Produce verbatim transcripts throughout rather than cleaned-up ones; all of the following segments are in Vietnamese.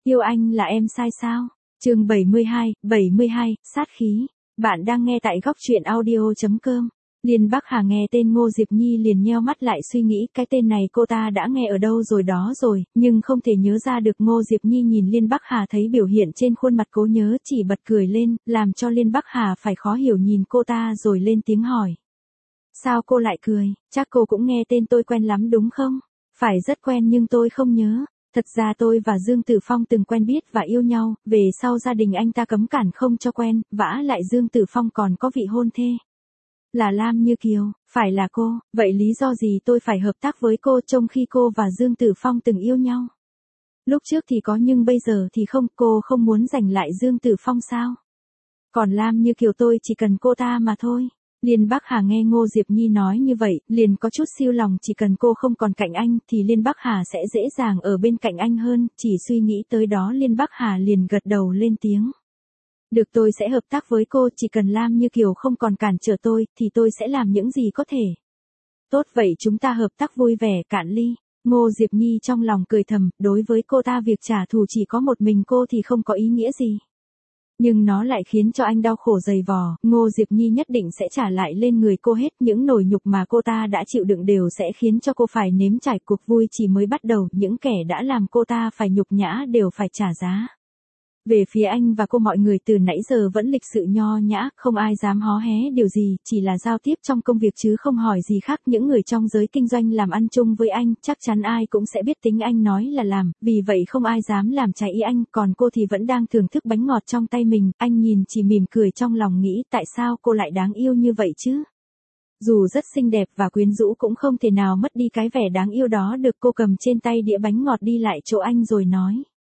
Yêu anh là em sai sao? Chương bảy mươi hai, bảy mươi hai, sát khí. Bạn đang nghe tại góc truyện audio chấm com. Liên Bắc Hà nghe tên Ngô Diệp Nhi liền nheo mắt lại suy nghĩ cái tên này cô ta đã nghe ở đâu rồi đó rồi, nhưng không thể nhớ ra được. Ngô Diệp Nhi nhìn Liên Bắc Hà thấy biểu hiện trên khuôn mặt cố nhớ chỉ bật cười lên, làm cho Liên Bắc Hà phải khó hiểu nhìn cô ta rồi lên tiếng hỏi. Sao cô lại cười, chắc cô cũng nghe tên tôi quen lắm đúng không? Phải rất quen nhưng tôi không nhớ. Thật ra tôi và Dương Tử Phong từng quen biết và yêu nhau, về sau gia đình anh ta cấm cản không cho quen, vả lại Dương Tử Phong còn có vị hôn thê. Là Lam Như Kiều, phải là cô, vậy lý do gì tôi phải hợp tác với cô trong khi cô và Dương Tử Phong từng yêu nhau? Lúc trước thì có nhưng bây giờ thì không, cô không muốn giành lại Dương Tử Phong sao? Còn Lam Như Kiều tôi chỉ cần cô ta mà thôi. Liên Bắc Hà nghe Ngô Diệp Nhi nói như vậy, liền có chút siêu lòng, chỉ cần cô không còn cạnh anh thì Liên Bắc Hà sẽ dễ dàng ở bên cạnh anh hơn, chỉ suy nghĩ tới đó Liên Bắc Hà liền gật đầu lên tiếng. Được, tôi sẽ hợp tác với cô, chỉ cần Lam Như Kiều không còn cản trở tôi, thì tôi sẽ làm những gì có thể. Tốt vậy chúng ta hợp tác vui vẻ, cạn ly. Ngô Diệp Nhi trong lòng cười thầm, đối với cô ta việc trả thù chỉ có một mình cô thì không có ý nghĩa gì. Nhưng nó lại khiến cho anh đau khổ dày vò, Ngô Diệp Nhi nhất định sẽ trả lại lên người cô hết, những nỗi nhục mà cô ta đã chịu đựng đều sẽ khiến cho cô phải nếm trải, cuộc vui chỉ mới bắt đầu, những kẻ đã làm cô ta phải nhục nhã đều phải trả giá. Về phía anh và cô mọi người từ nãy giờ vẫn lịch sự nho nhã, không ai dám hó hé điều gì, chỉ là giao tiếp trong công việc chứ không hỏi gì khác. Những người trong giới kinh doanh làm ăn chung với anh, chắc chắn ai cũng sẽ biết tính anh nói là làm, vì vậy không ai dám làm trái ý anh, còn cô thì vẫn đang thưởng thức bánh ngọt trong tay mình, anh nhìn chỉ mỉm cười trong lòng nghĩ tại sao cô lại đáng yêu như vậy chứ? Dù rất xinh đẹp và quyến rũ cũng không thể nào mất đi cái vẻ đáng yêu đó được. Cô cầm trên tay đĩa bánh ngọt đi lại chỗ anh rồi nói.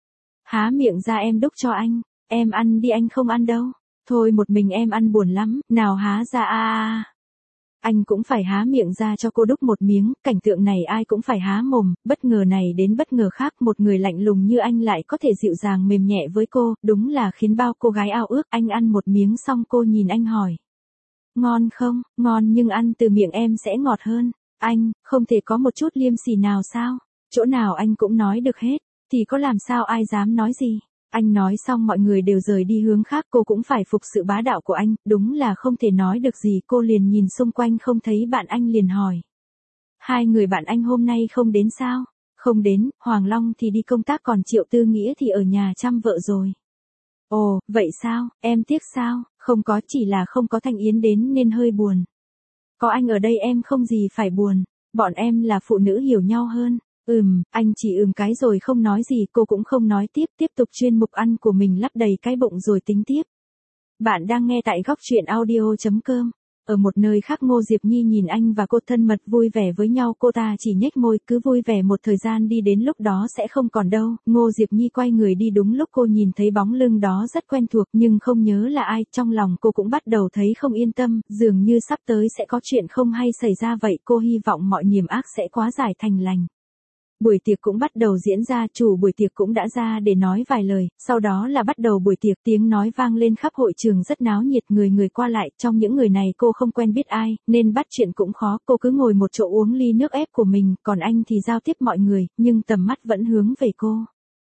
Há miệng ra em đút cho anh, em ăn đi anh không ăn đâu, thôi một mình em ăn buồn lắm, nào há ra a a. Anh cũng phải há miệng ra cho cô đút một miếng, cảnh tượng này ai cũng phải há mồm, bất ngờ này đến bất ngờ khác, một người lạnh lùng như anh lại có thể dịu dàng mềm nhẹ với cô, đúng là khiến bao cô gái ao ước. Anh ăn một miếng xong cô nhìn anh hỏi. Ngon không? Ngon nhưng ăn từ miệng em sẽ ngọt hơn. Anh, không thể có một chút liêm sỉ nào sao? Chỗ nào anh cũng nói được hết. Thì có làm sao ai dám nói gì. Anh nói xong mọi người đều rời đi hướng khác, cô cũng phải phục sự bá đạo của anh, đúng là không thể nói được gì. Cô liền nhìn xung quanh không thấy bạn anh liền hỏi. Hai người bạn anh hôm nay không đến sao? Không đến, Hoàng Long thì đi công tác còn Triệu Tư Nghĩa thì ở nhà chăm vợ rồi. Ồ, vậy sao, em tiếc sao? Không có, chỉ là không có Thanh Yến đến nên hơi buồn. Có anh ở đây em không gì phải buồn, bọn em là phụ nữ hiểu nhau hơn. Ừm, anh chỉ ừm cái rồi không nói gì, cô cũng không nói tiếp, tiếp tục chuyên mục ăn của mình lấp đầy cái bụng rồi tính tiếp. Bạn đang nghe tại góc truyện audio chấm com. Ở một nơi khác Ngô Diệp Nhi nhìn anh và cô thân mật vui vẻ với nhau, cô ta chỉ nhếch môi, cứ vui vẻ một thời gian đi đến lúc đó sẽ không còn đâu. Ngô Diệp Nhi quay người đi đúng lúc cô nhìn thấy bóng lưng đó rất quen thuộc nhưng không nhớ là ai, trong lòng cô cũng bắt đầu thấy không yên tâm, dường như sắp tới sẽ có chuyện không hay xảy ra vậy, cô hy vọng mọi niềm ác sẽ quá giải thành lành. Buổi tiệc cũng bắt đầu diễn ra, chủ buổi tiệc cũng đã ra để nói vài lời, sau đó là bắt đầu buổi tiệc, tiếng nói vang lên khắp hội trường rất náo nhiệt, người người qua lại, trong những người này cô không quen biết ai, nên bắt chuyện cũng khó, cô cứ ngồi một chỗ uống ly nước ép của mình, còn anh thì giao tiếp mọi người, nhưng tầm mắt vẫn hướng về cô.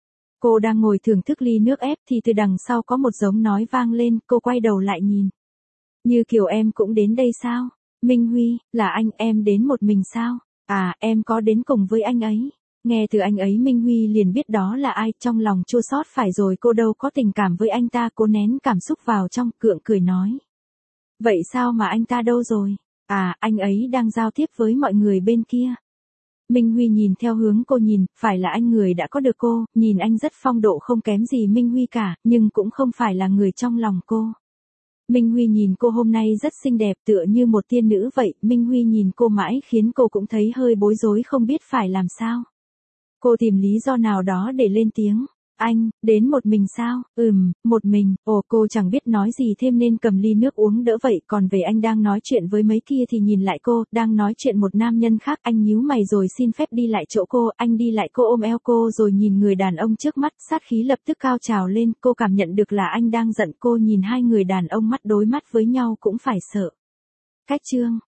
Cô đang ngồi thưởng thức ly nước ép thì từ đằng sau có một giọng nói vang lên, cô quay đầu lại nhìn. Như Kiều em cũng đến đây sao? Minh Huy, là anh, em đến một mình sao? À, em có đến cùng với anh ấy. Nghe từ anh ấy Minh Huy liền biết đó là ai, trong lòng chua xót phải rồi, cô đâu có tình cảm với anh ta, cô nén cảm xúc vào trong, gượng cười nói. Vậy sao mà anh ta đâu rồi? À, anh ấy đang giao tiếp với mọi người bên kia. Minh Huy nhìn theo hướng cô nhìn, phải là anh người đã có được cô, nhìn anh rất phong độ không kém gì Minh Huy cả, nhưng cũng không phải là người trong lòng cô. Minh Huy nhìn cô hôm nay rất xinh đẹp tựa như một tiên nữ vậy, Minh Huy nhìn cô mãi khiến cô cũng thấy hơi bối rối không biết phải làm sao. Cô tìm lý do nào đó để lên tiếng. Anh, đến một mình sao? Ừm, một mình. Ồ, cô chẳng biết nói gì thêm nên cầm ly nước uống đỡ vậy, còn về anh đang nói chuyện với mấy kia thì nhìn lại cô, đang nói chuyện một nam nhân khác, anh nhíu mày rồi xin phép đi lại chỗ cô, anh đi lại cô ôm eo cô rồi nhìn người đàn ông trước mắt, sát khí lập tức cao trào lên, cô cảm nhận được là anh đang giận cô, nhìn hai người đàn ông mắt đối mắt với nhau cũng phải sợ. Cách chương